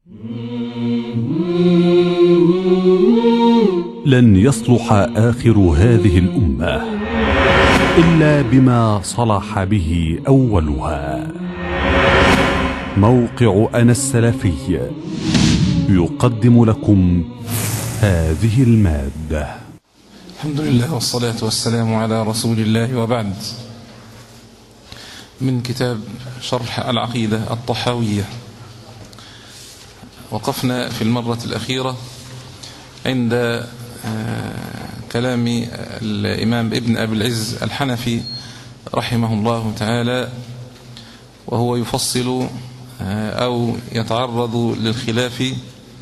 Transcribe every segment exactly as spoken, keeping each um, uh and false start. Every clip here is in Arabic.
لن يصلح آخر هذه الأمة إلا بما صلح به أولها. موقع أنا السلفي يقدم لكم هذه المادة. الحمد لله والصلاة والسلام على رسول الله، وبعد. من كتاب شرح العقيدة الطحاوية، وقفنا في المرة الأخيرة عند كلام الإمام ابن أبي العز الحنفي رحمه الله تعالى، وهو يفصل أو يتعرض للخلاف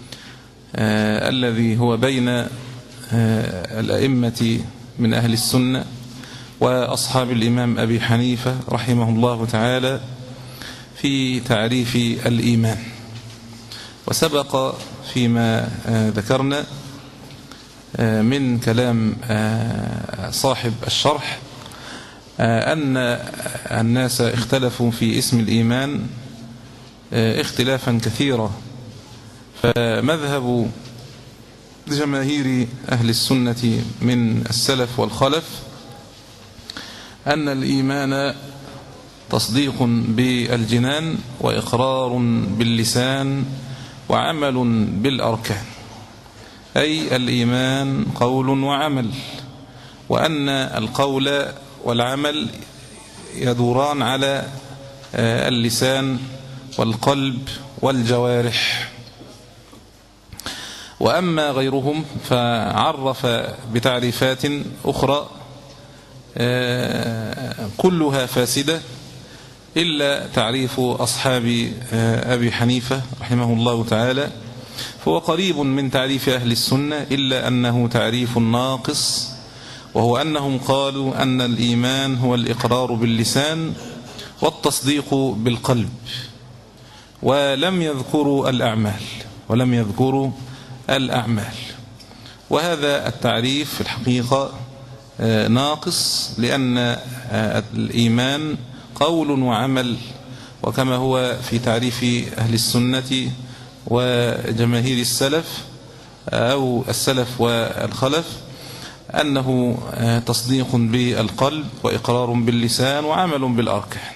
الذي هو بين الأئمة من أهل السنة وأصحاب الإمام أبي حنيفة رحمه الله تعالى في تعريف الإيمان. وسبق فيما ذكرنا من كلام صاحب الشرح أن الناس اختلفوا في اسم الإيمان اختلافا كثيرا، فمذهب جماهير أهل السنة من السلف والخلف أن الإيمان تصديق بالجنان وإقرار باللسان وعمل بالأركان، أي الإيمان قول وعمل، وأن القول والعمل يدوران على اللسان والقلب والجوارح. وأما غيرهم فعرف بتعريفات أخرى كلها فاسدة إلا تعريف أصحاب أبي حنيفة رحمه الله تعالى، فهو قريب من تعريف أهل السنة، إلا أنه تعريف ناقص، وهو أنهم قالوا أن الإيمان هو الإقرار باللسان والتصديق بالقلب، ولم يذكروا الأعمال ولم يذكروا الأعمال وهذا التعريف في الحقيقة ناقص، لأن الإيمان قول وعمل، وكما هو في تعريف أهل السنة وجماهير السلف أو السلف والخلف أنه تصديق بالقلب وإقرار باللسان وعمل بالأركان.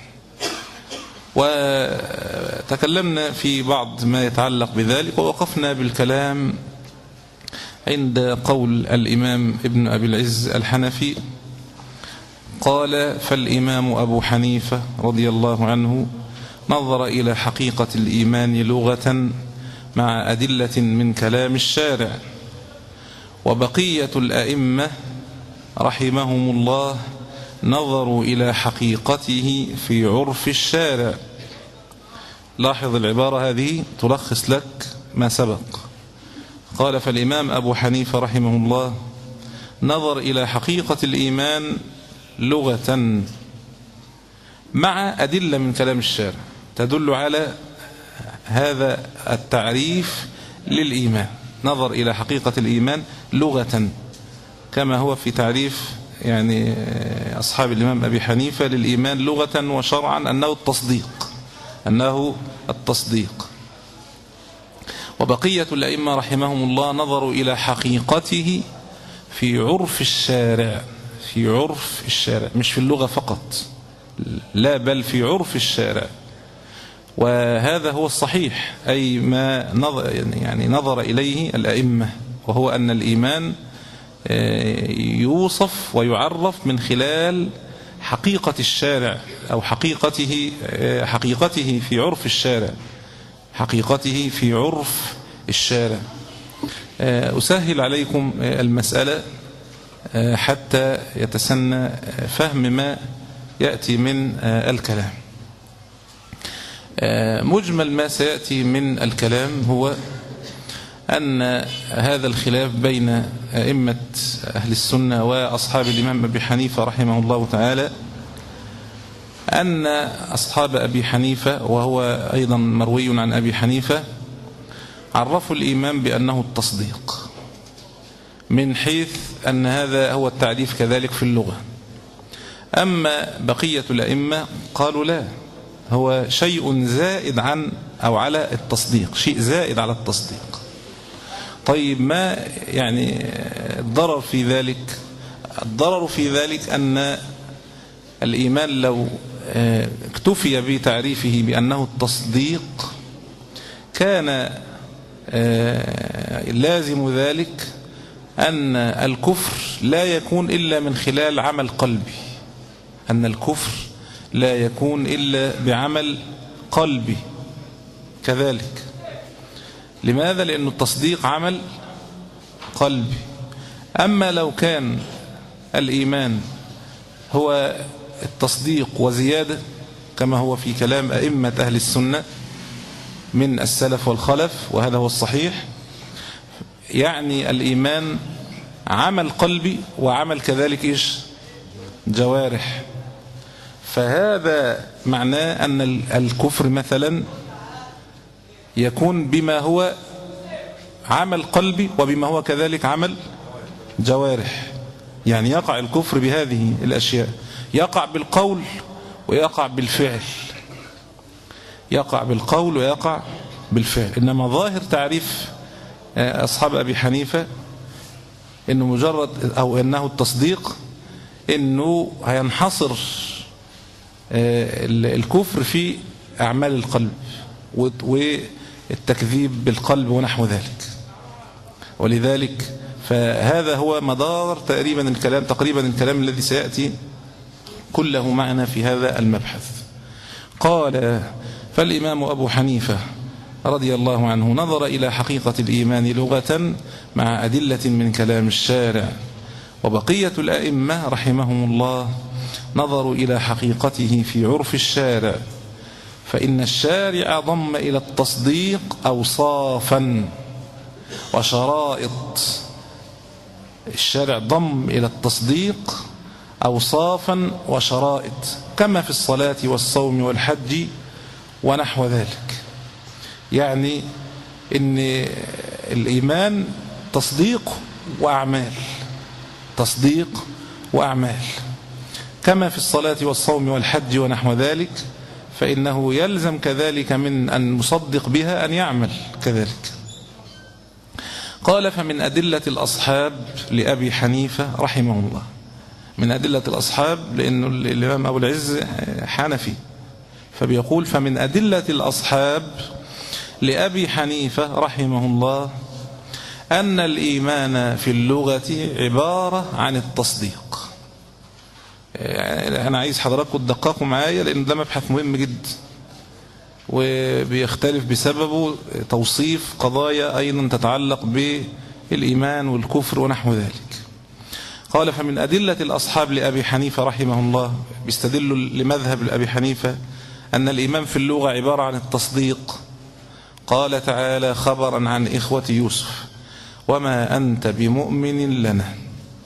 وتكلمنا في بعض ما يتعلق بذلك، ووقفنا بالكلام عند قول الإمام ابن أبي العز الحنفي قال: فالإمام أبو حنيفة رضي الله عنه نظر إلى حقيقة الإيمان لغة مع أدلة من كلام الشارع، وبقية الأئمة رحمهم الله نظروا إلى حقيقته في عرف الشارع. لاحظ العبارة هذه تلخص لك ما سبق. قال: فالإمام أبو حنيفة رحمه الله نظر إلى حقيقة الإيمان لغة مع أدلة من كلام الشارع تدل على هذا التعريف للإيمان. نظر إلى حقيقة الإيمان لغة، كما هو في تعريف يعني أصحاب الإمام أبي حنيفة للإيمان لغة وشرعا أنه التصديق أنه التصديق وبقية الأئمة رحمهم الله نظروا إلى حقيقته في عرف الشارع في عرف الشارع مش في اللغة فقط، لا بل في عرف الشارع. وهذا هو الصحيح، أي ما نظر يعني نظر إليه الأئمة، وهو أن الإيمان يوصف ويعرف من خلال حقيقة الشارع أو حقيقته حقيقته في عرف الشارع حقيقته في عرف الشارع. أسهل عليكم المسألة حتى يتسنى فهم ما يأتي من الكلام. مجمل ما سيأتي من الكلام هو أن هذا الخلاف بين أئمة أهل السنة وأصحاب الإمام أبي حنيفة رحمه الله تعالى، أن أصحاب أبي حنيفة، وهو أيضا مروي عن أبي حنيفة، عرفوا الإيمان بأنه التصديق، من حيث أن هذا هو التعريف كذلك في اللغة. أما بقية الأئمة قالوا لا، هو شيء زائد عن أو على التصديق، شيء زائد على التصديق. طيب ما يعني الضرر في ذلك؟ الضرر في ذلك أن الإيمان لو اكتفي بتعريفه بأنه التصديق كان لازم ذلك أن الكفر لا يكون إلا من خلال عمل قلبي، أن الكفر لا يكون إلا بعمل قلبي كذلك. لماذا؟ لأن التصديق عمل قلبي. أما لو كان الإيمان هو التصديق وزيادة كما هو في كلام أئمة أهل السنة من السلف والخلف، وهذا هو الصحيح، يعني الإيمان عمل قلبي وعمل كذلك إيش؟ جوارح. فهذا معناه أن الكفر مثلا يكون بما هو عمل قلبي وبما هو كذلك عمل جوارح. يعني يقع الكفر بهذه الأشياء، يقع بالقول ويقع بالفعل، يقع بالقول ويقع بالفعل. إنما ظاهر تعريف أصحاب أبي حنيفة إنه مجرد أو إنه التصديق إنه هينحصر الكفر في أعمال القلب والتكذيب بالقلب ونحو ذلك. ولذلك فهذا هو مدار تقريبا الكلام تقريبا الكلام الذي سيأتي كله معنا في هذا المبحث. قال: فالإمام أبو حنيفة رضي الله عنه نظر إلى حقيقة الإيمان لغة مع أدلة من كلام الشارع، وبقية الأئمة رحمهم الله نظروا إلى حقيقته في عرف الشارع، فإن الشارع ضم إلى التصديق أوصافا وشرائط. الشارع ضم إلى التصديق أوصافا وشرائط كما في الصلاة والصوم والحج ونحو ذلك. يعني إن الإيمان تصديق وأعمال، تصديق وأعمال كما في الصلاة والصوم والحج ونحو ذلك، فإنه يلزم كذلك من أن مصدق بها أن يعمل كذلك. قال: فمن أدلة الأصحاب لأبي حنيفة رحمه الله، من أدلة الأصحاب لأنه الإمام أبو العز حنفي، فبيقول: فمن أدلة الأصحاب لأبي حنيفة رحمه الله أن الإيمان في اللغة عبارة عن التصديق. أنا عايز حضراتكم تدققوا معايا لأن ده مبحث مهم جدا، وبيختلف بسببه توصيف قضايا أيضا تتعلق بالإيمان والكفر ونحو ذلك. قال: فمن أدلة الأصحاب لأبي حنيفة رحمه الله، بيستدلوا لمذهب لأبي حنيفة أن الإيمان في اللغة عبارة عن التصديق. قال تعالى خبرا عن إخوة يوسف: وما أنت بمؤمن لنا.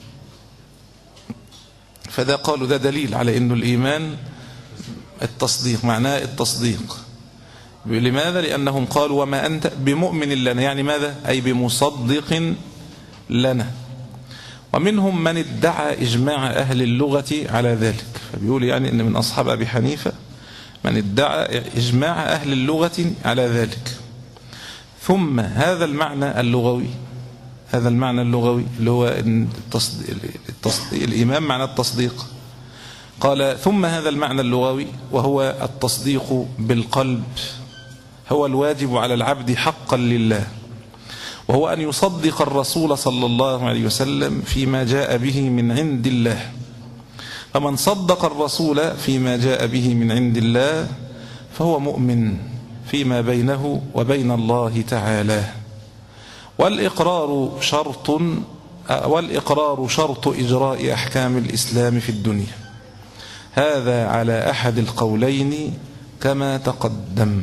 فده قالوا ده دليل على أنه الإيمان التصديق، معناه التصديق. لماذا؟ لأنهم قالوا وما أنت بمؤمن لنا، يعني ماذا؟ أي بمصدق لنا. ومنهم من ادعى إجماع أهل اللغة على ذلك، فبيقول يعني أن من أصحاب أبي حنيفة من ادعى إجماع أهل اللغة على ذلك. ثم هذا المعنى اللغوي، هذا المعنى اللغوي اللي هو التصديق، التصديق الإيمان معنى التصديق. قال: ثم هذا المعنى اللغوي وهو التصديق بالقلب هو الواجب على العبد حقا لله، وهو أن يصدق الرسول صلى الله عليه وسلم فيما جاء به من عند الله. فمن صدق الرسول فيما جاء به من عند الله فهو مؤمن فيما بينه وبين الله تعالى. والإقرار شرط والإقرار شرط إجراء أحكام الإسلام في الدنيا، هذا على أحد القولين كما تقدم.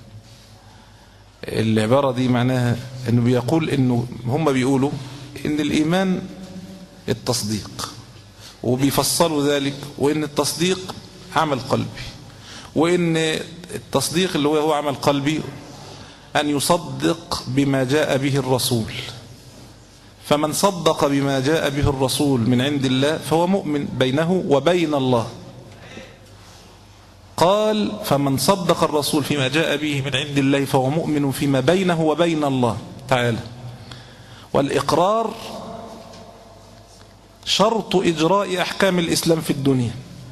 العبارة دي معناها أنه بيقول أنه هم بيقولوا أن الإيمان التصديق، وبيفصلوا ذلك وأن التصديق عمل قلبي، وأن التصديق اللي هو هو عمل قلبي أن يصدق بما جاء به الرسول. فمن صدق بما جاء به الرسول من عند الله فهو مؤمن بينه وبين الله. قال فمن صدق الرسول فيما جاء به من عند الله فهو مؤمن فيما بينه وبين الله تعالى. والإقرار شرط إجراء أحكام الإسلام في الدنيا.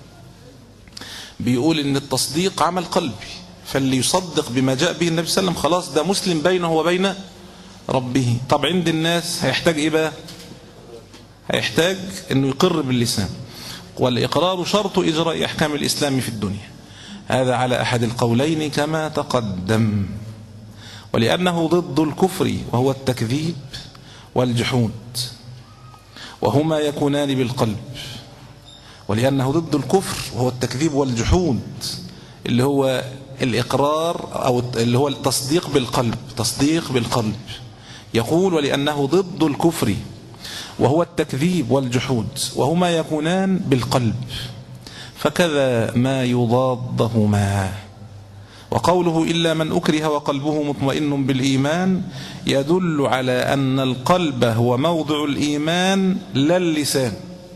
بيقول إن التصديق عمل قلبي، فاللي يصدق بما جاء به النبي صلى الله عليه وسلم خلاص ده مسلم بينه وبين ربه. طب عند الناس هيحتاج إيه بقى؟ هيحتاج إنه يقر باللسان. والإقرار شرط إجراء أحكام الإسلام في الدنيا، هذا على أحد القولين كما تقدم. ولأنه ضد الكفر وهو التكذيب والجحود، وهما يكونان بالقلب. ولأنه ضد الكفر وهو التكذيب والجحود اللي هو الإقرار أو اللي هو التصديق بالقلب، تصديق بالقلب. يقول ولأنه ضد الكفر وهو التكذيب والجحود وهما يكونان بالقلب، فكذا ما يضادهما. وقوله إلا من أكره وقلبه مطمئن بالإيمان يدل على أن القلب هو موضع الإيمان لا اللسان.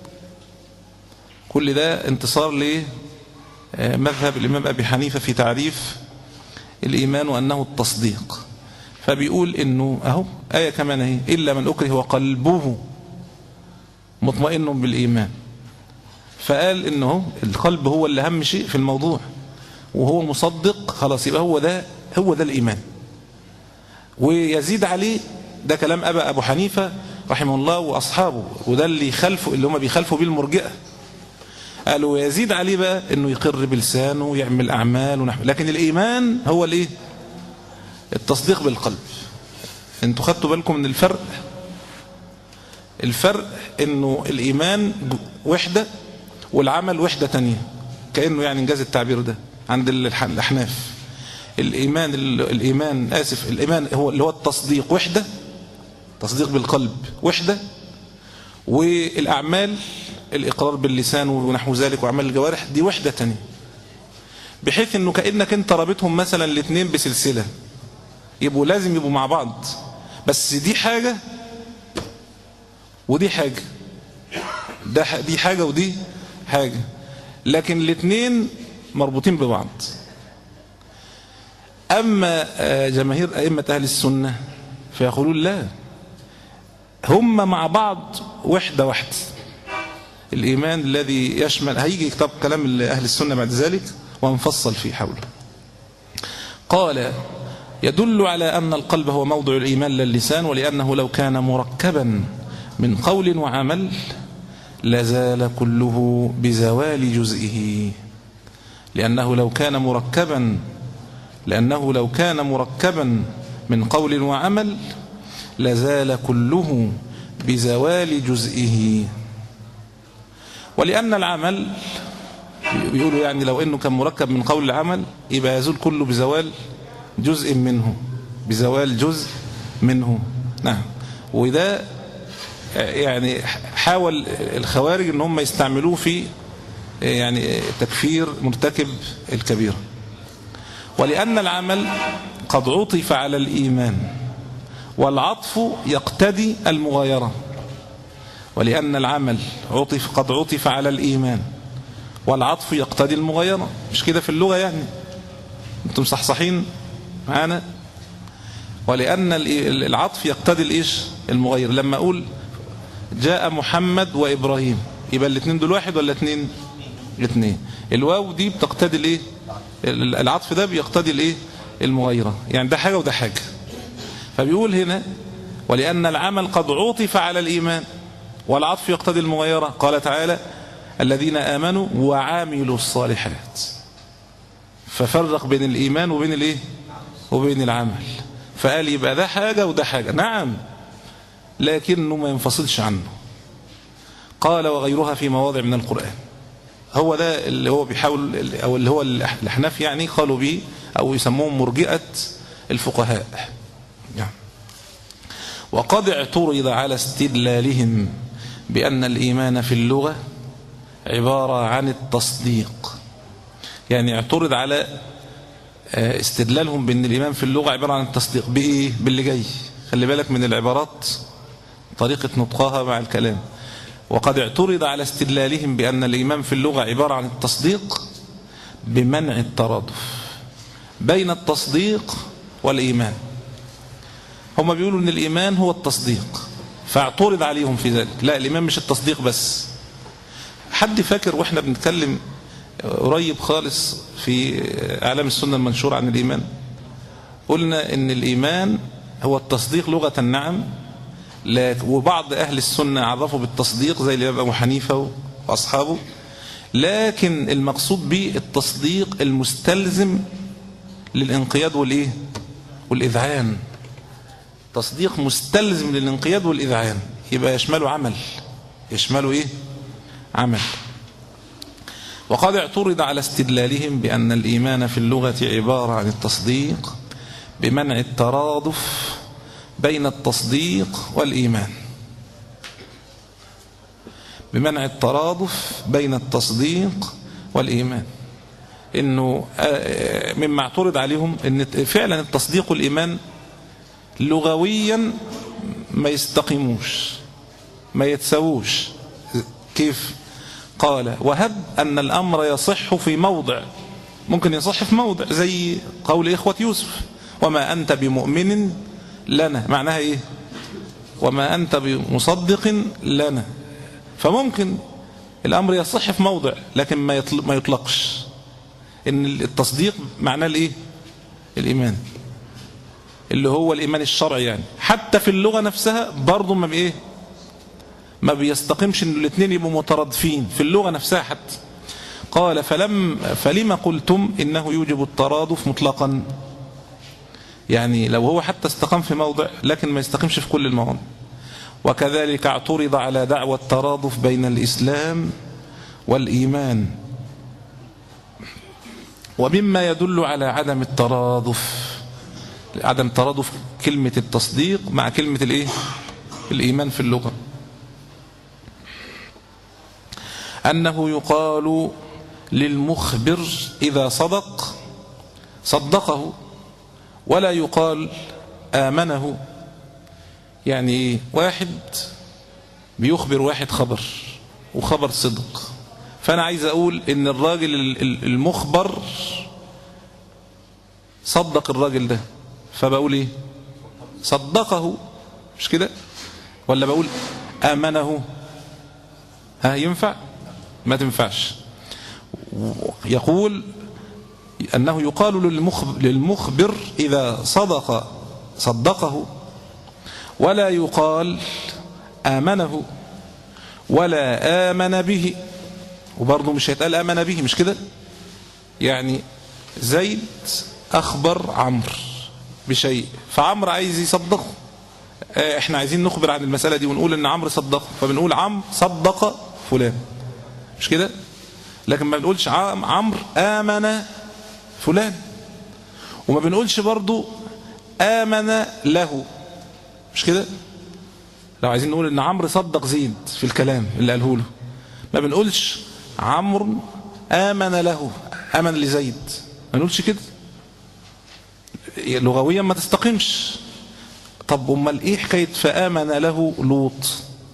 كل ده انتصار لمذهب الإمام أبي حنيفة في تعريف الإيمان وأنه التصديق. فبيقول إنه أهو آية كمان هي إلا من أكره وقلبه مطمئن بالإيمان، فقال إنه القلب هو اللي أهم شيء في الموضوع، وهو مصدق خلاص يبقى هو ده هو ده الإيمان. ويزيد عليه ده كلام أبا أبو حنيفة رحمه الله وأصحابه، وده اللي يخالفوا اللي هم بيخالفوا بيه المرجئة. قالوا ويزيد عليه بقى إنه يقر بلسانه ويعمل أعمال ونحو، لكن الإيمان هو الإيه؟ التصديق بالقلب. انتوا خدتوا بالكم من الفرق؟ الفرق إنه الإيمان وحدة والعمل وحدة تانية، كأنه يعني انجاز التعبير ده عند الأحناف. الإيمان الإيمان آسف الإيمان هو اللي هو التصديق وحدة، تصديق بالقلب وحدة، والأعمال الإقرار باللسان ونحو ذلك وأعمال الجوارح دي وحدة تانية، بحيث إنه كأنك أنت رابطهم مثلا الاثنين بسلسلة، يبقوا لازم يبقوا مع بعض، بس دي حاجة ودي حاجة، ده دي حاجة ودي حاجة، لكن الاثنين مربوطين ببعض. أما جماهير أئمة أهل السنة فيقولون لا، هم مع بعض وحدة واحدة. الإيمان الذي يشمل هيجي كتاب كلام أهل السنة بعد ذلك ونفصل فيه حوله. قال يدل على أن القلب هو موضع الإيمان لا اللسان، ولأنه لو كان مركبا من قول وعمل لزال كله بزوال جزئه. لأنه لو كان مركبا لأنه لو كان مركبا من قول وعمل لزال كله بزوال جزئه. ولأن العمل بيقولوا يعني لو أنه كان مركب من قول العمل يبقى يزول كله بزوال جزء منه، بزوال جزء منه. نعم. وده يعني حاول الخوارج ان هم يستعملوه في يعني تكفير مرتكب الكبيرة. ولأن العمل قد عطف على الإيمان والعطف يقتضي المغايرة. ولأن العمل عطف قد عطف على الإيمان والعطف يقتضي المغايرة، مش كده في اللغة يعني؟ انتم صحصحين معانا؟ ولأن العطف يقتضي الايش؟ المغاير. لما أقول جاء محمد وإبراهيم يبقى الاثنين دول واحد ولا اثنين؟ اثنين. الواو دي بتقتضي الايه؟ العطف ده بيقتضي الايه؟ المغايرة، يعني ده حاجة وده حاجة. فبيقول هنا ولأن العمل قد عطف على الإيمان والعطف يقتضي المغايرة. قال تعالى الذين آمنوا وعاملوا الصالحات، ففرق بين الإيمان وبين الايه؟ وبين العمل. فقال يبقى ده حاجة وده حاجة، نعم، لكنه ما ينفصلش عنه. قال وغيرها في مواضع من القرآن. هو ده اللي هو بيحاول أو اللي هو الأحناف يعني قالوا به أو يسموهم مرجئة الفقهاء يعني. وقد اعترض على استدلالهم بأن الإيمان في اللغة عبارة عن التصديق. يعني اعترض على استدلالهم بأن الإيمان في اللغة عبارة عن التصديق. بإيه؟ باللي جاي، خلي بالك من العبارات طريقة نطقها مع الكلام. وقد اعترض على استدلالهم بأن الإيمان في اللغة عبارة عن التصديق بمنع الترادف بين التصديق والإيمان. هم بيقولوا ان الإيمان هو التصديق، فاعترض عليهم في ذلك. لا، الإيمان مش التصديق بس. حد فاكر واحنا بنتكلم قريب خالص في أعلام السنة المنشور عن الإيمان، قلنا ان الإيمان هو التصديق لغة، نعم، وبعض أهل السنة عرفوا بالتصديق زي الإمام أبو حنيفة وأصحابه، لكن المقصود به التصديق المستلزم للانقياد والإيه والإذعان. تصديق مستلزم للانقياد والإذعان، يبقى يشمله عمل، يشمله إيه عمل. وقد اعترض على استدلالهم بأن الإيمان في اللغة عبارة عن التصديق بمنع الترادف بين التصديق والإيمان، بمنع الترادف بين التصديق والإيمان. إنه مما اعترض عليهم إن فعلا التصديق والإيمان لغويا ما يستقيموش، ما يتسووش. كيف؟ قال: وهب أن الأمر يصح في موضع، ممكن يصح في موضع زي قول إخوة يوسف: وما أنت بمؤمن لنا، معناها إيه؟ وما أنت بمصدق لنا. فممكن الأمر يصح في موضع لكن ما يطلقش إن التصديق معناه الإيه؟ الإيمان، اللي هو الإيمان الشرعي. يعني حتى في اللغة نفسها برضو ما بإيه ما بيستقيمش إن الاثنين يبقوا مترادفين في اللغة نفسها حتى. قال: فلم فلما قلتم إنه يوجب الترادف مطلقا؟ يعني لو هو حتى استقام في موضع لكن ما يستقيمش في كل المواضع. وكذلك اعترض على دعوى الترادف بين الإسلام والإيمان. ومما يدل على عدم الترادف، عدم ترادف كلمة التصديق مع كلمة الإيه؟ الإيمان في اللغة، أنه يقال للمخبر إذا صدق صدقه، ولا يقال آمنه. يعني واحد بيخبر واحد خبر وخبر صدق، فأنا عايز أقول إن الراجل المخبر صدق الراجل ده، فبقول إيه؟ صدقه، مش كده؟ ولا بقول آمنه؟ ها ينفع؟ ما تنفعش. يقول أنه يقال للمخبر إذا صدق صدقه، ولا يقال آمنه ولا آمن به. وبرضه مش هيتقال آمن به، مش كده؟ يعني زيد أخبر عمرو بشيء، فعمرو عايز يصدقه، احنا عايزين نخبر عن المسألة دي ونقول ان عمرو صدقه، فبنقول عمرو صدق فلان، مش كده؟ لكن ما بنقولش عمرو آمن فلان، وما بنقولش برضو آمن له، مش كده؟ لو عايزين نقول ان عمرو صدق زيد في الكلام اللي قاله له، ما بنقولش عمرو آمن له، آمن لزيد، ما بنقولش كده، لغويا ما تستقيمش. طب امال ايه حكايه فآمن له لوط؟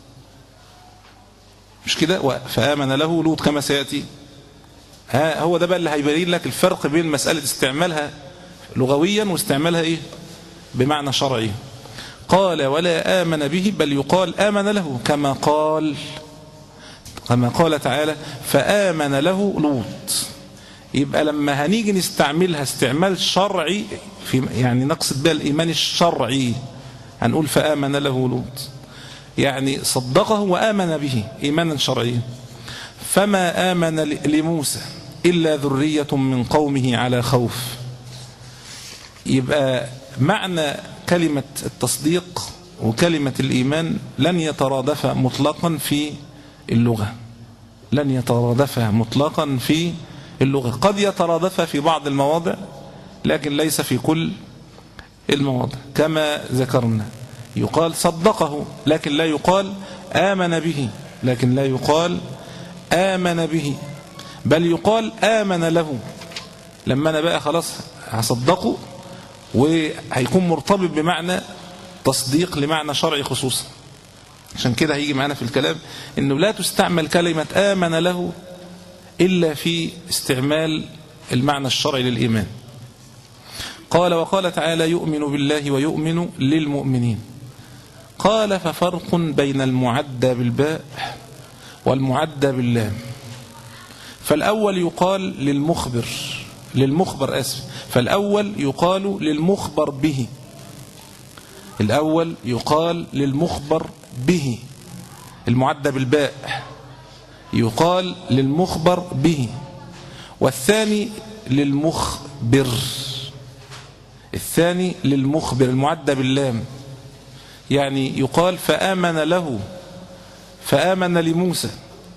مش كده؟ فآمن له لوط كما سياتي. ها هو ده بقى اللي هيبين لك الفرق بين مساله استعمالها لغويا واستعمالها ايه بمعنى شرعي. قال: ولا آمن به، بل يقال آمن له، كما قال كما قال تعالى: فآمن له لوط. يبقى لما هنيجي نستعملها استعمال شرعي، في يعني نقصد بها الإيمان الشرعي، هنقول فآمن له لوط، يعني صدقه وآمن به إيمانا شرعيا. فما آمن لموسى إلا ذرية من قومه على خوف. يبقى معنى كلمة التصديق وكلمة الإيمان لن يترادفا مطلقا في اللغة، لن يترادفا مطلقا في اللغة. قد يترادفا في بعض المواضع لكن ليس في كل المواضع. كما ذكرنا يقال صدقه لكن لا يقال آمن به، لكن لا يقال آمن به، بل يقال آمن له. لما أنا بقى خلاص هصدقه وهيكون مرتبط بمعنى تصديق لمعنى شرعي خصوصا. عشان كده هيجي معنا في الكلام إنه لا تستعمل كلمة آمن له إلا في استعمال المعنى الشرعي للإيمان. قال وقال تعالى يؤمن بالله ويؤمن للمؤمنين. قال ففرق بين المعدى بالباء والمعدى باللام. فالأول يقال للمخبر للمخبر أسف فالأول يقال للمخبر به الأول يقال للمخبر به المعدى بالباء يقال للمخبر به، والثاني للمخبر الثاني للمخبر المعدى باللام، يعني يقال فآمن له فآمن لموسى.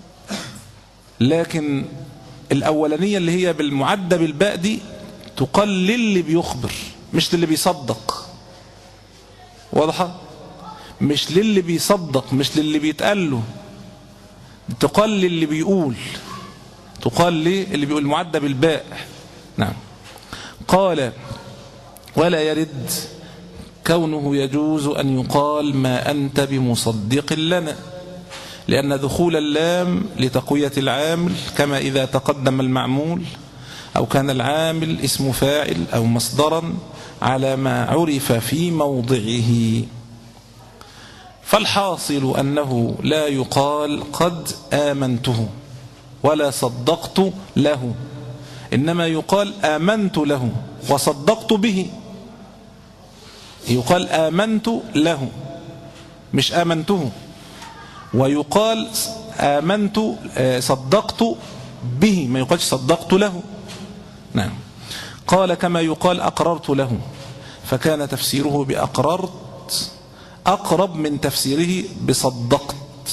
لكن الأولانية اللي هي بالمعدى بالباء دي تقال للي بيخبر مش للي بيصدق. واضحة؟ مش للي بيصدق مش للي بيتقال له، تقال للي بيقول تقال ليه اللي بيقول المعدى بالباء. نعم. قال ولا يرد كونه يجوز أن يقال ما أنت بمصدق لنا، لأن دخول اللام لتقوية العامل كما إذا تقدم المعمول أو كان العامل اسم فاعل أو مصدرا على ما عرف في موضعه. فالحاصل أنه لا يقال قد آمنته ولا صدقت له، إنما يقال آمنت له وصدقت به. يقال آمنت له مش آمنته، ويقال آمنت صدقت به ما يقالش صدقت له. نعم. قال كما يقال أقررت له، فكان تفسيره بأقررت أقرب من تفسيره بصدقت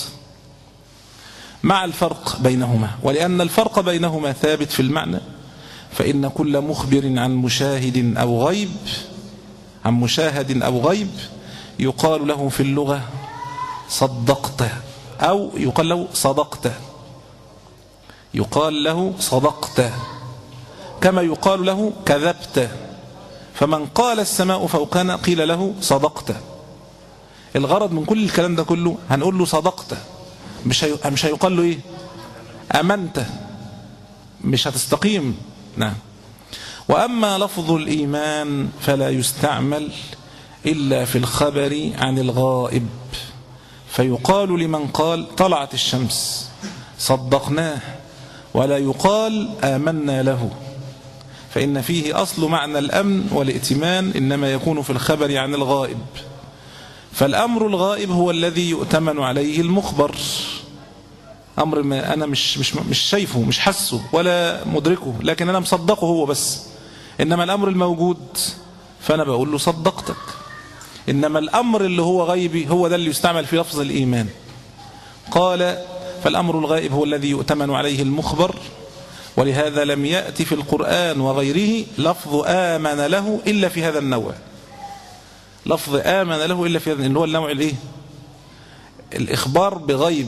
مع الفرق بينهما. ولأن الفرق بينهما ثابت في المعنى، فإن كل مخبر عن مشاهد أو غيب عن مشاهد أو غيب يقال له في اللغة صدقت أو يقال له صدقت يقال له صدقت كما يقال له كذبت. فمن قال السماء فوقنا قيل له صدقت. الغرض من كل الكلام ده كله هنقول له صدقت، مش هي... مش هيقال له ايه امنت، مش هتستقيم. نعم. واما لفظ الايمان فلا يستعمل الا في الخبر عن الغائب، فيقال لمن قال طلعت الشمس صدقناه، ولا يقال آمنا له، فإن فيه أصل معنى الأمن والائتمان إنما يكون في الخبر عن الغائب. فالأمر الغائب هو الذي يؤتمن عليه المخبر، أمر ما أنا مش, مش, مش شايفه مش حسه ولا مدركه، لكن أنا مصدقه هو بس. إنما الأمر الموجود فأنا بقول له صدقتك. إنما الأمر اللي هو غيبي هو ده اللي يستعمل في لفظ الإيمان. قال فالأمر الغائب هو الذي يؤتمن عليه المخبر، ولهذا لم يأتي في القرآن وغيره لفظ آمن له إلا في هذا النوع. لفظ آمن له إلا في هذا اللي هو النوع الإيه؟ الإخبار بغيب،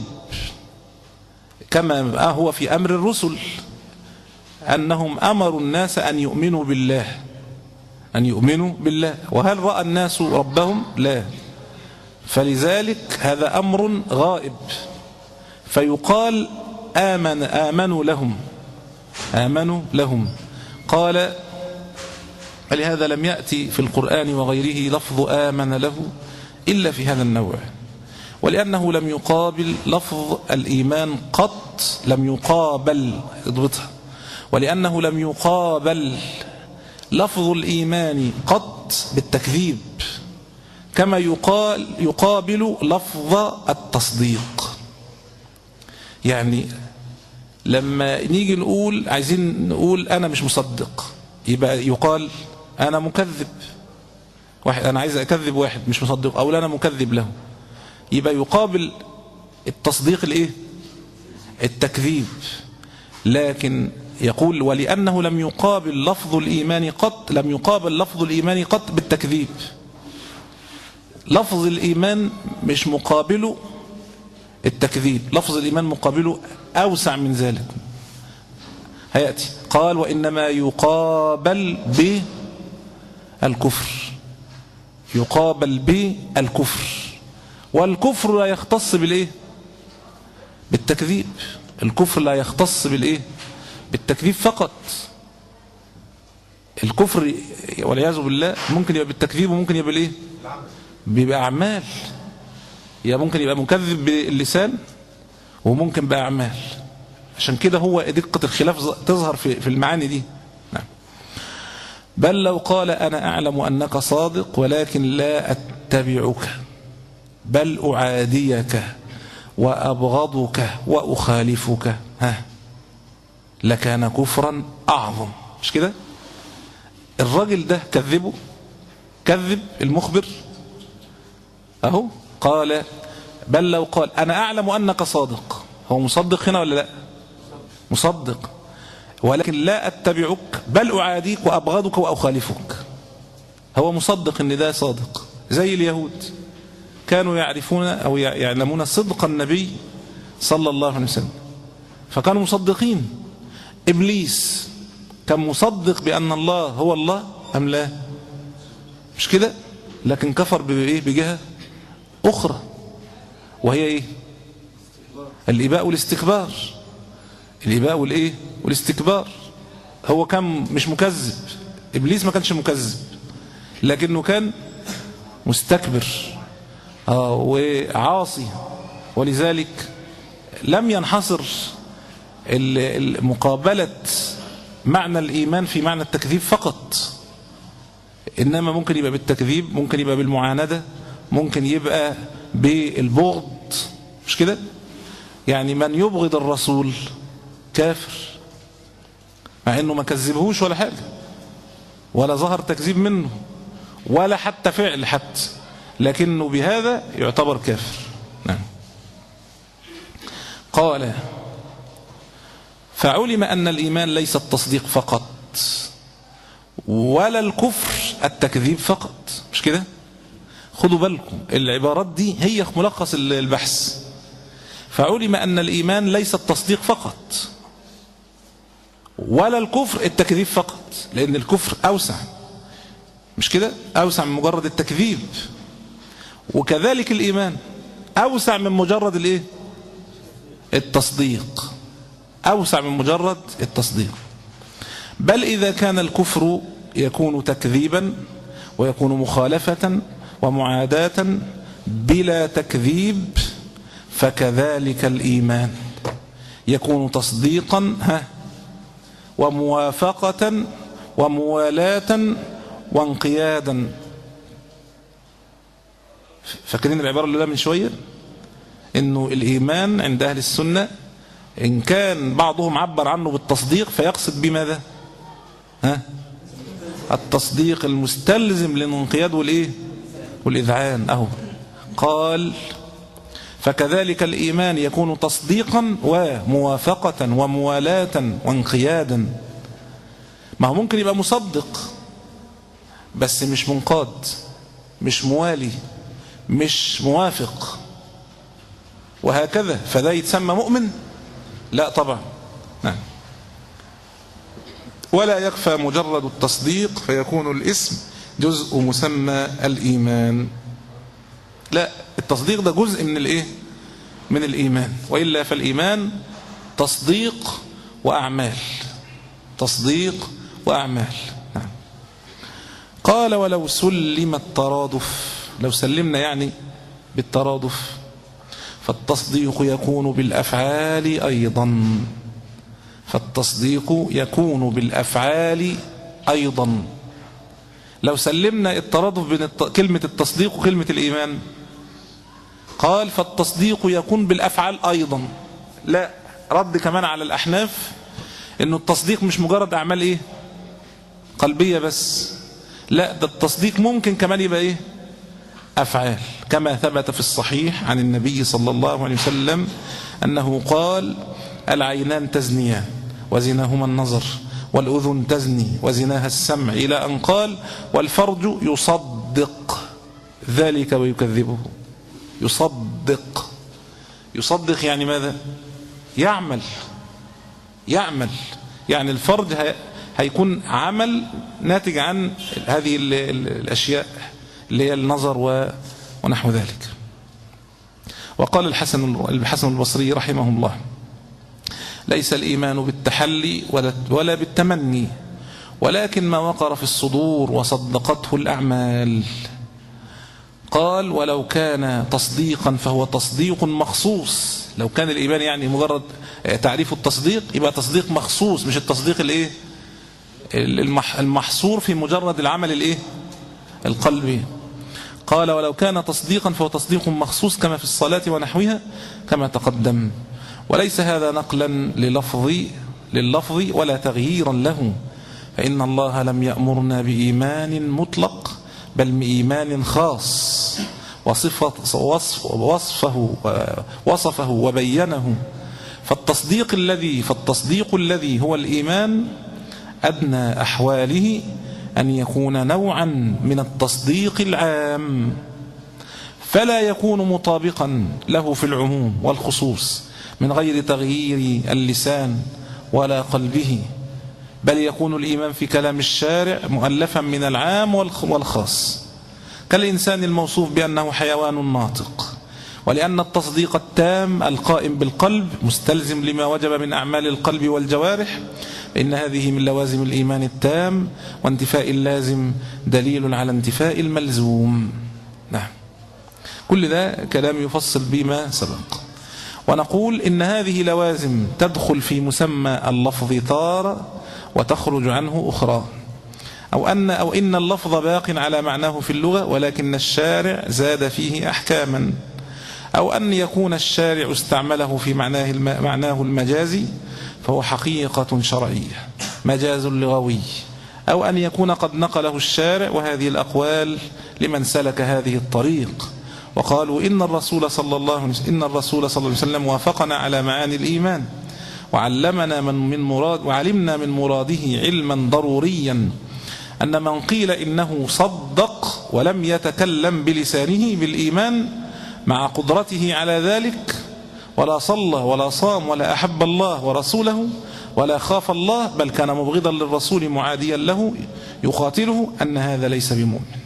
كما هو في أمر الرسل أنهم أمروا الناس أن يؤمنوا بالله أن يؤمنوا بالله. وهل رأى الناس ربهم؟ لا. فلذلك هذا أمر غائب، فيقال آمن آمنوا لهم آمنوا لهم. قال فلهذا لم يأتي في القرآن وغيره لفظ آمن له إلا في هذا النوع، ولأنه لم يقابل لفظ الإيمان قط لم يقابل اضبطها ولأنه لم يقابل لفظ الإيمان قط بالتكذيب، كما يقال يقابل لفظ التصديق. يعني لما نيجي نقول عايزين نقول أنا مش مصدق، يبقى يقال أنا مكذب. واحد أنا عايز أكذب واحد مش مصدق، أو أنا مكذب له، يبقى يقابل التصديق الإيه؟ التكذيب. لكن يقول ولأنه لم يقابل لفظ الإيمان قط لم يقابل لفظ الإيمان قط بالتكذيب. لفظ الإيمان مش مقابله التكذيب، لفظ الإيمان مقابله أوسع من ذلك. هيأتي قال وإنما يقابل بالكفر يقابل بالكفر والكفر لا يختص بالإيه؟ بالتكذيب. الكفر لا يختص بالإيه؟ بالتكذيب فقط. الكفر والعياذ بالله ممكن يبقى بالتكذيب وممكن يبقى بالايه؟ بيبقى اعمال. يا ممكن يبقى مكذب باللسان وممكن باعمال. عشان كده هو دقة الخلاف تظهر في في المعاني دي. نعم. بل لو قال انا اعلم انك صادق ولكن لا اتبعك بل اعاديك وابغضك واخالفك ها لكان كفرا اعظم. مش كده؟ الراجل ده كذبه، كذب المخبر اهو. قال بل لو قال انا اعلم انك صادق، هو مصدق هنا ولا لا؟ مصدق. ولكن لا اتبعك بل اعاديك وابغضك واخالفك. هو مصدق ان ده صادق. زي اليهود كانوا يعرفون او يعلمون صدق النبي صلى الله عليه وسلم فكانوا مصدقين. ابليس كان مصدق بان الله هو الله ام لا؟ مش كده؟ لكن كفر بايه؟ بجهه اخرى وهي ايه؟ الاباء والاستكبار. الاباء والايه؟ والاستكبار. هو كان مش مكذب، ابليس ما كانش مكذب لكنه كان مستكبر آه وعاصي. ولذلك لم ينحصر مقابلة معنى الإيمان في معنى التكذيب فقط، إنما ممكن يبقى بالتكذيب، ممكن يبقى بالمعاندة، ممكن يبقى بالبغض. مش كده؟ يعني من يبغض الرسول كافر مع إنه ما كذبهوش ولا حاجة ولا ظهر تكذيب منه ولا حتى فعل حتى، لكنه بهذا يعتبر كافر. نعم. قال فعلم أن الإيمان ليس التصديق فقط ولا الكفر التكذيب فقط. مش كده؟ خدوا بالكم العبارات دي هي ملخص البحث. فعلم أن الإيمان ليس التصديق فقط ولا الكفر التكذيب فقط، لأن الكفر أوسع. مش كده؟ أوسع من مجرد التكذيب. وكذلك الإيمان أوسع من مجرد الإيه؟ التصديق. أوسع من مجرد التصديق. بل إذا كان الكفر يكون تكذيبا ويكون مخالفة ومعاداة بلا تكذيب فكذلك الإيمان يكون تصديقا ها وموافقة وموالاة وانقيادا. فاكرين العبارة اللي من شوية إنه الإيمان عند أهل السنة إن كان بعضهم عبر عنه بالتصديق فيقصد بماذا؟ ها؟ التصديق المستلزم للانقياد والإيه؟ والإذعان. أهو قال فكذلك الإيمان يكون تصديقا وموافقة وموالاة وانقيادا. ما هو ممكن يبقى مصدق بس مش منقاد، مش موالي، مش موافق، وهكذا، فده يتسمى مؤمن؟ لا طبعا. نعم. ولا يكفى مجرد التصديق فيكون الاسم جزء مسمى الإيمان. لا، التصديق ده جزء من الايه؟ من الإيمان. وإلا فالإيمان تصديق وأعمال، تصديق وأعمال. نعم. قال ولو سلم الترادف، لو سلمنا يعني بالترادف فالتصديق يكون بالأفعال أيضا. فالتصديق يكون بالأفعال أيضا. لو سلمنا الترادف بين كلمة التصديق وكلمة الإيمان قال فالتصديق يكون بالأفعال أيضا. لا، رد كمان على الأحناف إنه التصديق مش مجرد أعمال إيه؟ قلبية بس. لا، ده التصديق ممكن كمان يبقى إيه؟ أفعال، كما ثبت في الصحيح عن النبي صلى الله عليه وسلم أنه قال العينان تزنيان وزناهما النظر والأذن تزني وزناها السمع، إلى أن قال والفرج يصدق ذلك ويكذبه. يصدق، يصدق يعني ماذا؟ يعمل، يعمل يعني الفرج هيكون عمل ناتج عن هذه الأشياء اللي هي النظر ونحو ذلك. وقال الحسن الحسن البصري رحمه الله ليس الإيمان بالتحلي ولا بالتمني ولكن ما وقر في الصدور وصدقته الأعمال. قال ولو كان تصديقا فهو تصديق مخصوص. لو كان الإيمان يعني مجرد تعريف التصديق يبقى تصديق مخصوص، مش التصديق الايه المحصور في مجرد العمل الايه القلبي. قال ولو كان تصديقا فهو تصديق مخصوص كما في الصلاة ونحوها كما تقدم، وليس هذا نقلا للفظ لللفظ ولا تغييرا له، فإن الله لم يأمرنا بإيمان مطلق بل بإيمان خاص وصفه وصف وصفه وصفه وبينه. فالتصديق الذي فالتصديق الذي هو الإيمان أدنى أحواله أن يكون نوعا من التصديق العام، فلا يكون مطابقا له في العموم والخصوص من غير تغيير اللسان ولا قلبه، بل يكون الإيمان في كلام الشارع مؤلفا من العام والخاص، كالإنسان الموصوف بأنه حيوان ناطق. ولأن التصديق التام القائم بالقلب مستلزم لما وجب من أعمال القلب والجوارح، إن هذه من لوازم الإيمان التام، وانتفاء اللازم دليل على انتفاء الملزوم. نعم، كل ده كلام يفصل بما سبق. ونقول إن هذه لوازم تدخل في مسمى اللفظ تارة وتخرج عنه أخرى، أو أن أو إن اللفظ باق على معناه في اللغة ولكن الشارع زاد فيه أحكاما، أو أن يكون الشارع استعمله في معناه معناه المجازي فهو حقيقة شرعية مجاز لغوي، أو أن يكون قد نقله الشارع، وهذه الأقوال لمن سلك هذه الطريق. وقالوا إن الرسول صلى الله عليه وسلم إن الرسول صلى الله عليه وسلم وافقنا على معاني الإيمان وعلمنا من من مراد وعلمنا من مراده علما ضروريا أن من قيل إنه صدق ولم يتكلم بلسانه بالإيمان مع قدرته على ذلك، ولا صلى ولا صام ولا أحب الله ورسوله ولا خاف الله بل كان مبغضا للرسول معاديا له يقاتله، أن هذا ليس بمؤمن.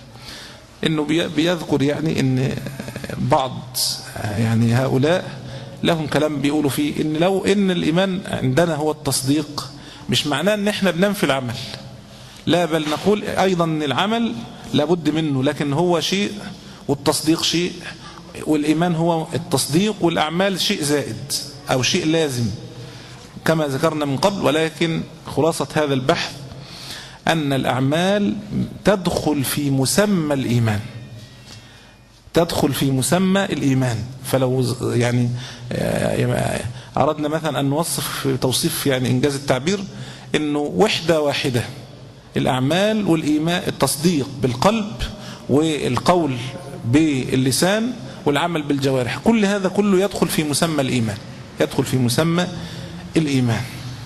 إنه بيذكر يعني إن بعض يعني هؤلاء لهم كلام بيقولوا فيه إن لو إن الإيمان عندنا هو التصديق، مش معناه إن إحنا بننفي العمل، لا، بل نقول أيضا إن العمل لابد منه، لكن هو شيء والتصديق شيء، والإيمان هو التصديق والأعمال شيء زائد أو شيء لازم كما ذكرنا من قبل. ولكن خلاصة هذا البحث أن الأعمال تدخل في مسمى الإيمان، تدخل في مسمى الإيمان. فلو يعني أردنا مثلا أن نوصف توصيف يعني إنجاز التعبير إنه وحدة واحدة الأعمال والإيمان، التصديق بالقلب والقول باللسان والعمل بالجوارح، كل هذا كله يدخل في مسمى الإيمان، يدخل في مسمى الإيمان.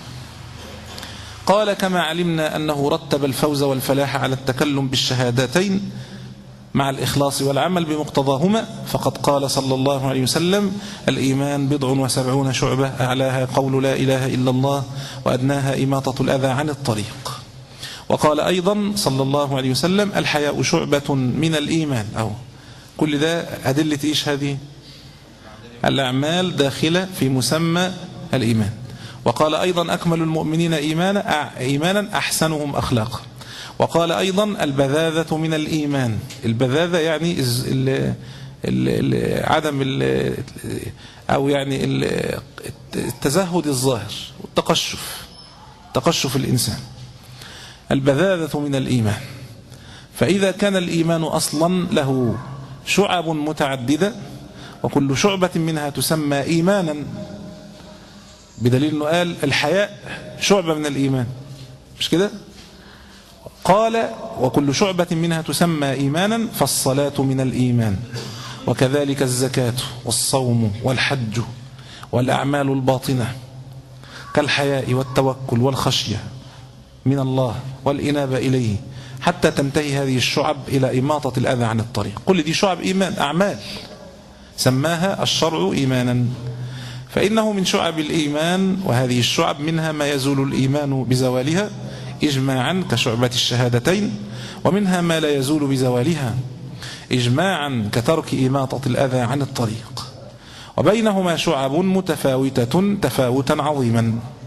قال كما علمنا أنه رتب الفوز والفلاح على التكلم بالشهادتين مع الإخلاص والعمل بمقتضاهما، فقد قال صلى الله عليه وسلم الإيمان بضع وسبعون شعبة أعلاها قول لا إله إلا الله وأدناها إماطة الأذى عن الطريق. وقال أيضا صلى الله عليه وسلم الحياء شعبة من الإيمان. أو كل ده أدلة إيش هذه؟ الأعمال داخلة في مسمى الإيمان. وقال أيضا أكمل المؤمنين إيمانا إيمانا أحسنهم أخلاقا. وقال أيضا البذاذة من الإيمان، البذاذة يعني ال ال ال عدم ال أو يعني ال التزهد الظاهر والتقشف، تقشف الإنسان، البذاذة من الإيمان. فإذا كان الإيمان أصلا له شعب متعددة وكل شعبة منها تسمى إيمانا، بدليل أنه قال الحياء شعبة من الإيمان، مش كده؟ قال وكل شعبة منها تسمى إيمانا، فالصلاة من الإيمان، وكذلك الزكاة والصوم والحج والأعمال الباطنة كالحياء والتوكل والخشية من الله والإنابة إليه، حتى تنتهي هذه الشعب إلى إماطة الأذى عن الطريق. كل دي شعب إيمان، أعمال سماها الشرع إيمانا. فإنه من شعب الإيمان، وهذه الشعب منها ما يزول الإيمان بزوالها إجماعا كشعبة الشهادتين، ومنها ما لا يزول بزوالها إجماعا كترك إماطة الأذى عن الطريق. وبينهما شعب متفاوتة تفاوتا عظيما،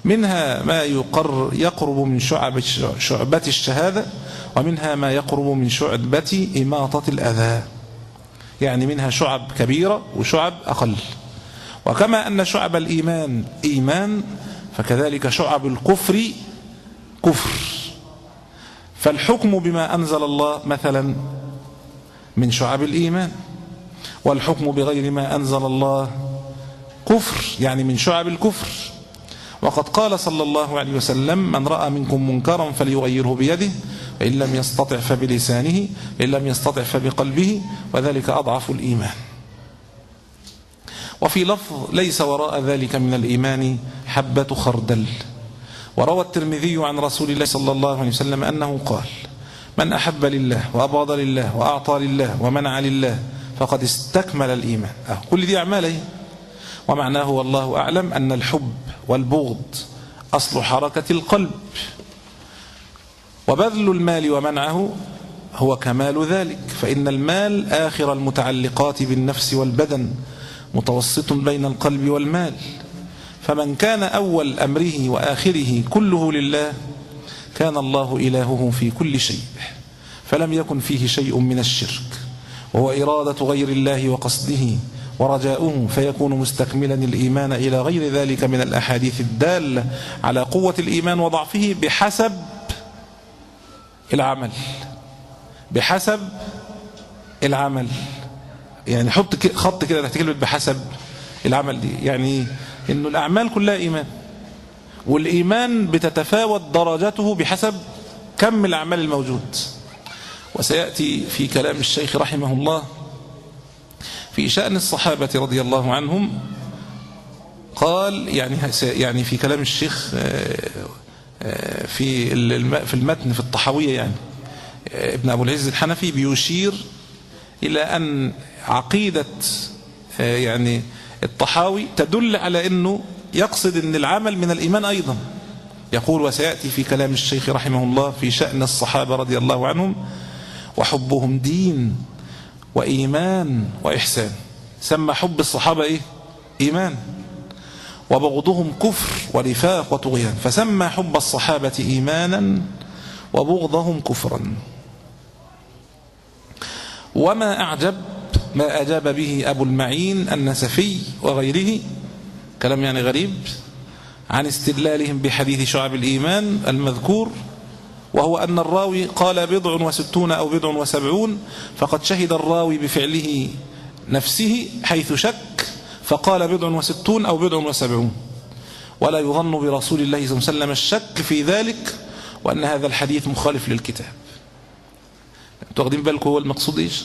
منها ما يقر يقرب من شعب شعبة الشهادة، ومنها ما يقرب من شعبة إماطة الأذى، يعني منها شعب كبيرة وشعب أقل. وكما أن شعب الإيمان إيمان، فكذلك شعب الكفر كفر. فالحكم بما أنزل الله مثلا من شعب الإيمان، والحكم بغير ما أنزل الله كفر، يعني من شعب الكفر. وقد قال صلى الله عليه وسلم: من رأى منكم منكرا فليغيره بيده، فإن لم يستطع فبلسانه، إن لم يستطع فبقلبه، وذلك أضعف الإيمان. وفي لفظ: ليس وراء ذلك من الإيمان حبة خردل. وروى الترمذي عن رسول الله صلى الله عليه وسلم أنه قال: من أحب لله وأبغض لله وأعطى لله ومنع لله فقد استكمل الإيمان. أه كل دي أعماله. ومعناه والله أعلم أن الحب والبغض أصل حركة القلب، وبذل المال ومنعه هو كمال ذلك، فإن المال آخر المتعلقات بالنفس والبدن، متوسط بين القلب والمال. فمن كان أول أمره وآخره كله لله كان الله إلهه في كل شيء، فلم يكن فيه شيء من الشرك، وهو إرادة غير الله وقصده ورجاؤه، فيكون مستكملا الإيمان إلى غير ذلك من الأحاديث الدالة على قوة الإيمان وضعفه بحسب العمل. بحسب العمل، يعني حط خط كده تحت كلمة بحسب العمل دي، يعني إنه الأعمال كلها إيمان، والإيمان بتتفاوت درجته بحسب كم الأعمال الموجود. وسيأتي في كلام الشيخ رحمه الله في شأن الصحابة رضي الله عنهم، قال يعني يعني في كلام الشيخ في في المتن في الطحاوية، يعني ابن أبو العز الحنفي بيشير إلى أن عقيدة يعني الطحاوي تدل على أنه يقصد أن العمل من الإيمان أيضا. يقول: وسيأتي في كلام الشيخ رحمه الله في شأن الصحابة رضي الله عنهم: وحبهم دين وإيمان وإحسان. سمى حب الصحابة إيه؟ إيمان. وبغضهم كفر ونفاق وطغيان، فسمى حب الصحابة إيمانا وبغضهم كفرا. وما أعجب ما أجاب به أبو المعين النسفي وغيره، كلام يعني غريب، عن استدلالهم بحديث شعب الإيمان المذكور، وهو أن الراوي قال بضع وستون أو بضع وسبعون، فقد شهد الراوي بفعله نفسه حيث شك فقال بضع وستون أو بضع وسبعون، ولا يظن برسول الله صلى الله عليه وسلم الشك في ذلك، وأن هذا الحديث مخالف للكتاب. تاخدين بالكم هو المقصود إيش؟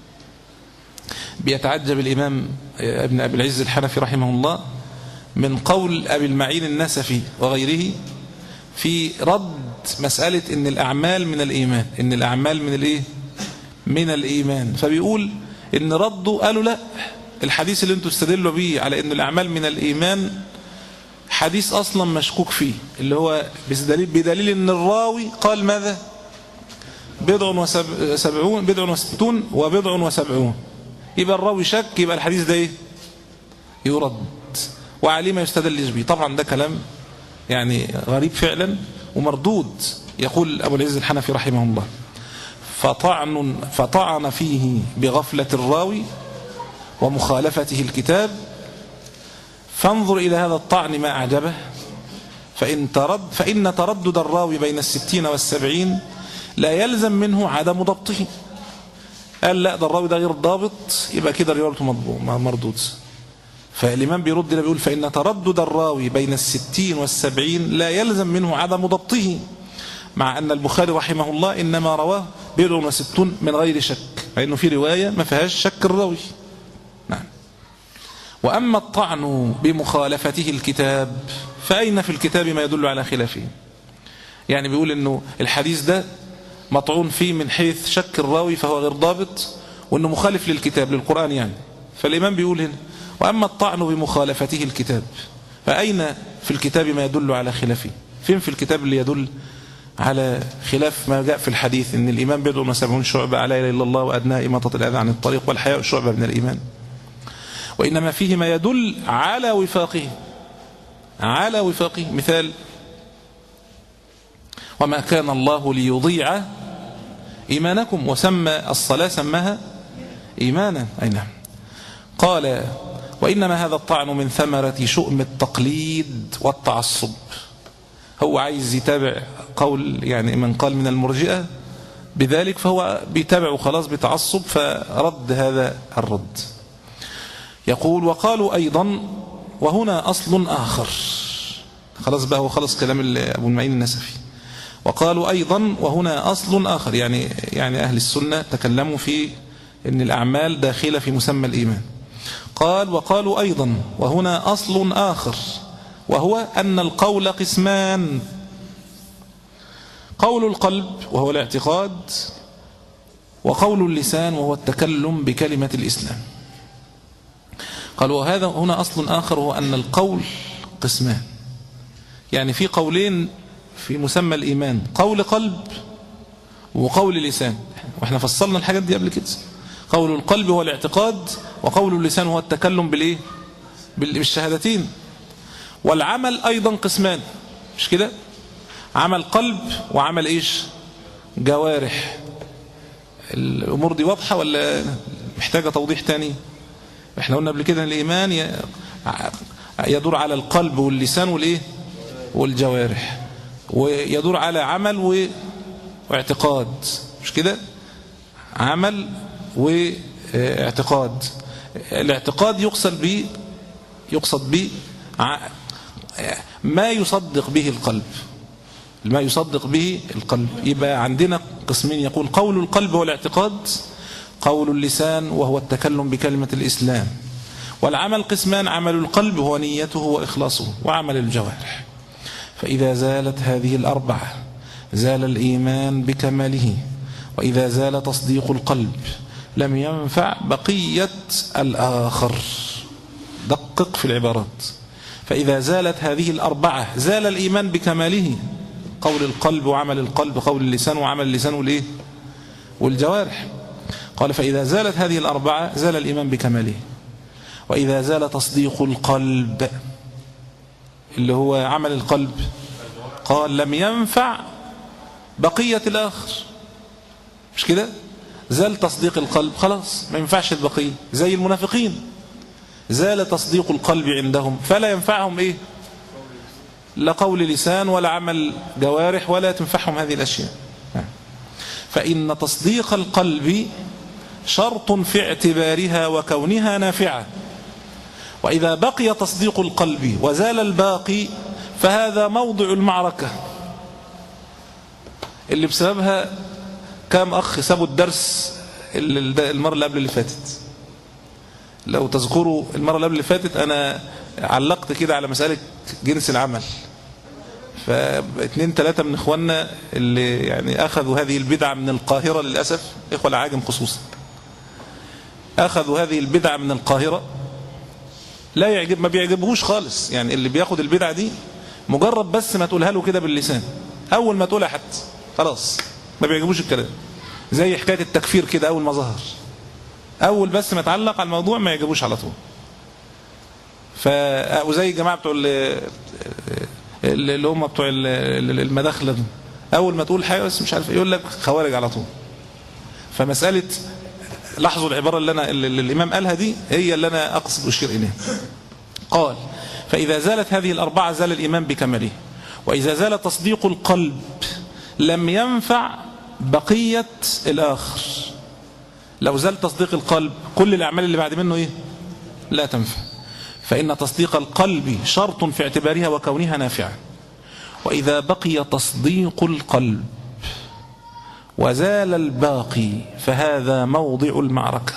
بيتعجب الإمام ابن أبي العز الحنفي رحمه الله من قول أبي المعين النسفي وغيره في رد مسألة إن الأعمال من الإيمان، إن الأعمال من الإيه؟ من الإيمان. فبيقول إن ردوا قالوا لا، الحديث اللي انتوا استدلوا به على إن الأعمال من الإيمان حديث أصلا مشكوك فيه، اللي هو بدليل, بدليل إن الراوي قال ماذا؟ بضع وسبعون بضع وستون وبضع وسبعون، يبقى الراوي شك، يبقى الحديث ده إيه؟ يرد، وعليه ما يستدلش به. طبعا ده كلام يعني غريب فعلا ومردود. يقول أبو العز الحنفي رحمه الله: فطعن, فطعن فيه بغفلة الراوي ومخالفته الكتاب، فانظر إلى هذا الطعن ما أعجبه، فإن, ترد فإن تردد الراوي بين الستين والسبعين لا يلزم منه عدم ضبطه. قال لا، ده الراوي ده غير ضابط، يبقى كده روايته مردود. فالإمام بيرد له بيقول: فإن تردد الراوي بين الستين والسبعين لا يلزم منه عدم ضبطه، مع أن البخاري رحمه الله إنما رواه بضع وستون من غير شك، لأنه في رواية ما فيهاش شك الراوي. نعم. وأما الطعن بمخالفته الكتاب فأين في الكتاب ما يدل على خلافه؟ يعني بيقول إنه الحديث ده مطعون فيه من حيث شك الراوي فهو غير ضابط، وإنه مخالف للكتاب للقرآن يعني. فالإمام بيقول هنا: وأما الطعن بمخالفته الكتاب فأين في الكتاب ما يدل على خلافه؟ فين في الكتاب اللي يدل على خلاف ما جاء في الحديث إن الإيمان بضع وسبعون شعبة، لا إله إلا الله وأدنى إماطة الأذى عن الطريق والحياء شعبة من الإيمان. وإنما فيه ما يدل على وفاقه، على وفاقه. مثال: وما كان الله ليضيع إيمانكم، وسمى الصلاة سماها إيمانا. أي نعم. قال: وإنما هذا الطعن من ثمرة شؤم التقليد والتعصب. هو عايز يتابع قول يعني من قال من المرجئة بذلك، فهو بيتابع خلاص بتعصب، فرد هذا الرد. يقول: وقالوا أيضا وهنا أصل آخر. خلاص بقى، هو خلص كلام أبو المعين النسفي. وقالوا أيضا وهنا أصل آخر، يعني يعني أهل السنة تكلموا في أن الأعمال داخلة في مسمى الإيمان. قال: وقالوا أيضا وهنا أصل آخر، وهو أن القول قسمان: قول القلب وهو الاعتقاد، وقول اللسان وهو التكلم بكلمة الإسلام. قال: وهذا هنا أصل آخر، هو أن القول قسمان. يعني في قولين في مسمى الإيمان: قول قلب وقول لسان. وإحنا فصلنا الحاجات دي قبل كده. قول القلب هو الاعتقاد، وقول اللسان هو التكلم بالإيه؟ بالشهادتين. والعمل أيضا قسمان، مش كده؟ عمل قلب وعمل إيش؟ جوارح. الأمور دي واضحة ولا محتاجة توضيح تاني؟ احنا قلنا قبل كده ان الإيمان يدور على القلب واللسان والإيه؟ والجوارح، ويدور على عمل واعتقاد، مش كده؟ عمل واعتقاد. الاعتقاد يقصد به يقصد به ما يصدق به القلب، ما يصدق به القلب. يبقى عندنا قسمين: يقول قول القلب والاعتقاد، قول اللسان وهو التكلم بكلمة الإسلام. والعمل قسمان: عمل القلب هو نيته وإخلاصه، وعمل الجوارح. فإذا زالت هذه الأربعة زال الإيمان بكماله. وإذا زال تصديق القلب لم ينفع بقية الآخر. دقق في العبارات. فإذا زالت هذه الأربعة زال الإيمان بكماله: قول القلب وعمل القلب، قول اللسان وعمل اللسان والإيه؟ والجوارح. قال: فإذا زالت هذه الأربعة زال الإيمان بكماله. وإذا زال تصديق القلب اللي هو عمل القلب، قال: لم ينفع بقية الآخر. مش كده؟ زال تصديق القلب، خلاص ما ينفعش البقية. زي المنافقين، زال تصديق القلب عندهم، فلا ينفعهم إيه؟ لا قول لسان ولا عمل جوارح، ولا تنفعهم هذه الأشياء. فإن تصديق القلب شرط في اعتبارها وكونها نافعة. وإذا بقي تصديق القلب وزال الباقي فهذا موضع المعركة اللي بسببها كام أخ سابوا الدرس المرة اللي قبل اللي فاتت. لو تذكروا المرة اللي قبل اللي فاتت أنا علقت كده على مسألة جنس العمل، فاثنين ثلاثة من إخواننا اللي يعني أخذوا هذه البدعة من القاهرة، للأسف إخوة العاجم خصوصا، أخذوا هذه البدعة من القاهرة. لا يعجب، ما بيعجبهوش خالص. يعني اللي بياخد البدعة دي مجرد بس ما تقولها له كده باللسان، أول ما تقولها حتى خلاص ما بيعجبوش الكلام. زي حكاية التكفير كده، أول ما ظهر، أول بس ما تعلق على الموضوع ما يعجبوش على طول. ف وزي الجماعة بتوع اللي هم بتوع المداخلة، أول ما تقول حاجة بس مش عارف يقول لك خوارج على طول. فمسألة، لاحظوا العبارة اللي, أنا اللي الإمام قالها دي هي اللي أنا أقصد أشير إليها. قال: فإذا زالت هذه الأربعة زال الإيمان بكماله. وإذا زال تصديق القلب لم ينفع بقية الآخر. لو زال تصديق القلب كل الأعمال اللي بعد منه إيه؟ لا تنفع. فإن تصديق القلب شرط في اعتبارها وكونها نافعة. وإذا بقي تصديق القلب وزال الباقي فهذا موضع المعركة.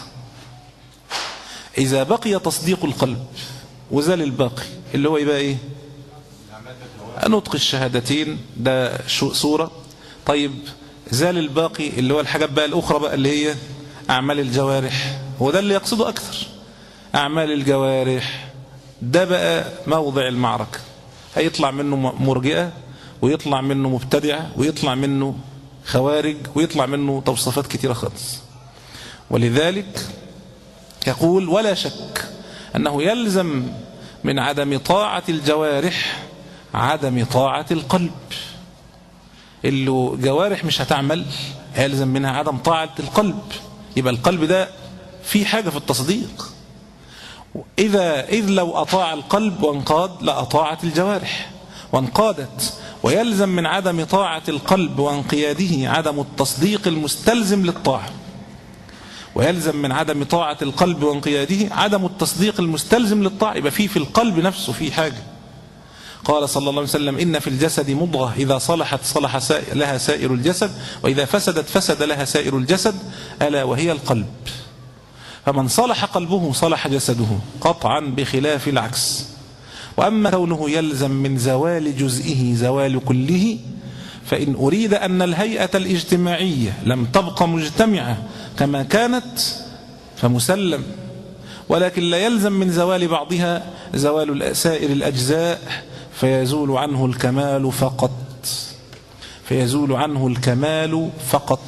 إذا بقي تصديق القلب وزال الباقي اللي هو يبقى إيه؟ نطق الشهادتين، ده صورة. طيب زال الباقي اللي هو الحاجات بقى الأخرى بقى اللي هي أعمال الجوارح، هو ده اللي يقصده أكثر. أعمال الجوارح ده بقى موضع المعركة. هيطلع منه مرجئة، ويطلع منه مبتدعة، ويطلع منه خوارج، ويطلع منه توصيفات كثيرة خالص. ولذلك يقول: ولا شك أنه يلزم من عدم طاعة الجوارح عدم طاعة القلب. اللي جوارح مش هتعمل هيلزم منها عدم طاعة القلب، يبقى القلب ده في حاجة في التصديق. إذا إذ لو أطاع القلب وانقاد لأطاعت الجوارح وانقادت، ويلزم من عدم طاعة القلب وانقياده عدم التصديق المستلزم للطاعة، ويلزم من عدم طاعة القلب وانقياده عدم التصديق المستلزم للطاعة. يبقى في في القلب نفسه في حاجة. قال صلى الله عليه وسلم: إن في الجسد مضغة إذا صلحت صلح لها سائر الجسد، وإذا فسدت فسد لها سائر الجسد، ألا وهي القلب. فمن صلح قلبه صلح جسده قطعا، بخلاف العكس. وأما كونه يلزم من زوال جزئه زوال كله، فإن أريد أن الهيئة الاجتماعية لم تبق مجتمعة كما كانت فمسلم، ولكن لا يلزم من زوال بعضها زوال سائر الأجزاء، فيزول عنه الكمال فقط فيزول عنه الكمال فقط.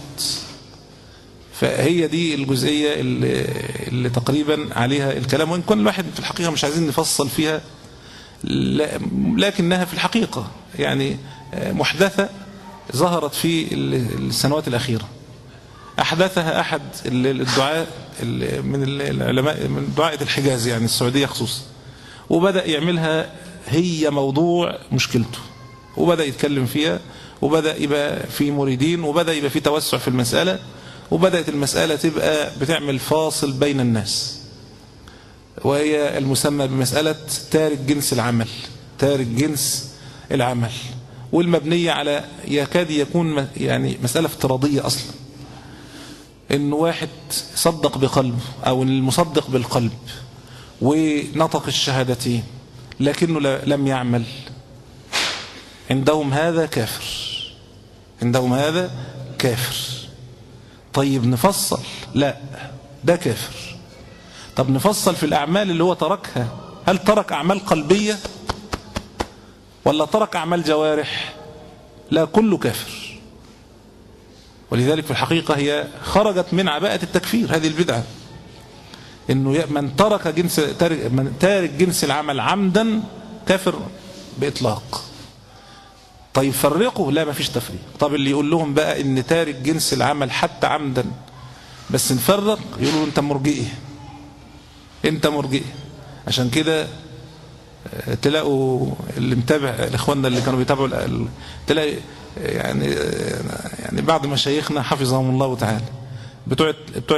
فهي دي الجزئية اللي, اللي تقريبا عليها الكلام، وإن كان الواحد في الحقيقة مش عايزين نفصل فيها، لكنها في الحقيقة يعني محدثة ظهرت في السنوات الأخيرة. أحدثها أحد الدعاء من العلماء من دعاء الحجاز، يعني السعودية خصوصا، وبدأ يعملها هي موضوع مشكلته، وبدأ يتكلم فيها، وبدأ يبقى في مريدين، وبدأ يبقى في توسع في المسألة، وبدأت المسألة تبقى بتعمل فاصل بين الناس، وهي المسمى بمسألة تارك جنس العمل تارك جنس العمل والمبنية على يكاد يكون يعني مسألة افتراضية أصلا، إن واحد صدق بقلبه أو المصدق بالقلب ونطق الشهادتين لكنه لم يعمل، عندهم هذا كافر عندهم هذا كافر. طيب نفصل، لا ده كافر. طب نفصل في الأعمال اللي هو تركها، هل ترك أعمال قلبية ولا ترك أعمال جوارح؟ لا، كله كافر. ولذلك في الحقيقة هي خرجت من عباءة التكفير هذه البدعة، إنه من ترك جنس تارك, من تارك جنس العمل عمدا كافر بإطلاق. طيب فرقوا، لا ما فيش تفريق. طب اللي يقول لهم بقى إن تارك جنس العمل حتى عمدا بس نفرق، يقولوا انت مرجئي انت مرجئي. عشان كده تلاقوا اللي متابع الاخواننا اللي كانوا بيتابعوا تلاقي يعني يعني بعض مشايخنا حفظهم الله تعالى بتوع بتوع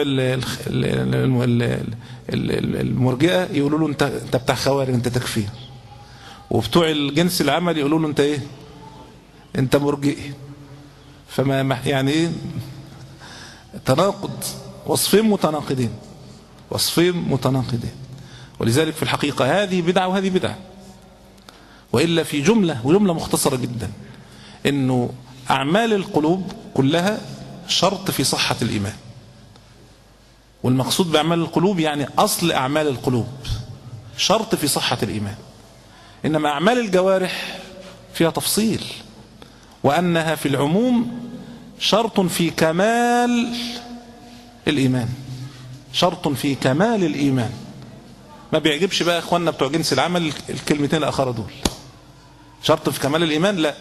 المرجئه يقولوا له انت انت بتاع خوارج انت تكفير، وبتوع الجنس العمل يقولوا له انت ايه انت مرجئي. فما يعني ايه تناقض، وصفين متناقضين وصفين متناقضين. ولذلك في الحقيقة هذه بدعة وهذه بدعة، وإلا في جملة وجملة مختصرة جدا إنه أعمال القلوب كلها شرط في صحة الإيمان. والمقصود بأعمال القلوب يعني أصل أعمال القلوب شرط في صحة الإيمان. إنما أعمال الجوارح فيها تفصيل، وأنها في العموم شرط في كمال الإيمان شرط في كمال الإيمان. ما بيعجبش بقى إخواننا بتوع جنس العمل الكلمتين الآخرة دول. شرط في كمال الإيمان لا،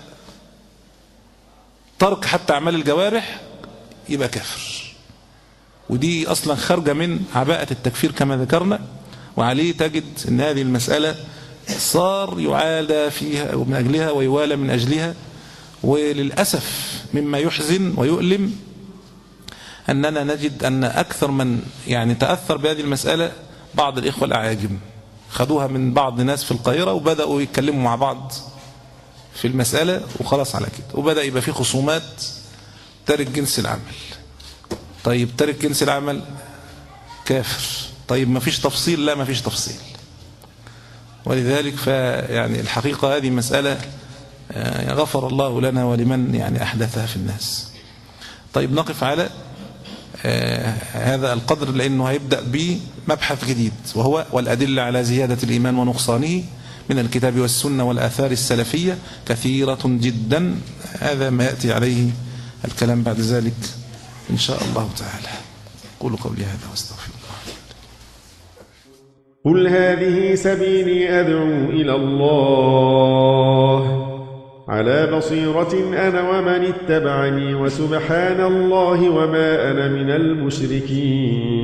ترك حتى أعمال الجوارح يبقى كافر. ودي أصلا خارجة من عباءة التكفير كما ذكرنا. وعليه تجد أن هذه المسألة صار يعادى فيها ومن أجلها ويوالى من أجلها. وللأسف مما يحزن ويؤلم أننا نجد أن أكثر من يعني تأثر بهذه المسألة بعض الإخوة الأعاجم، خدوها من بعض الناس في القاهرة وبدأوا يتكلموا مع بعض في المسألة وخلاص على كده، وبدأ يبقى في خصومات تارك جنس العمل. طيب تارك جنس العمل كافر، طيب ما فيش تفصيل، لا ما فيش تفصيل. ولذلك فيعني الحقيقة هذه مسألة غفر الله لنا ولمن يعني أحدثها في الناس. طيب نقف على آه هذا القدر، لأنه هيبدأ بمبحث جديد وهو والأدلة على زيادة الإيمان ونقصانه من الكتاب والسنة والآثار السلفية كثيرة جدا. هذا ما يأتي عليه الكلام بعد ذلك إن شاء الله تعالى. قولوا قولي هذا واستغفر الله. قل هذه سبيلي أدعو إلى الله على بصيرة أنا ومن اتبعني وسبحان الله وما أنا من المشركين.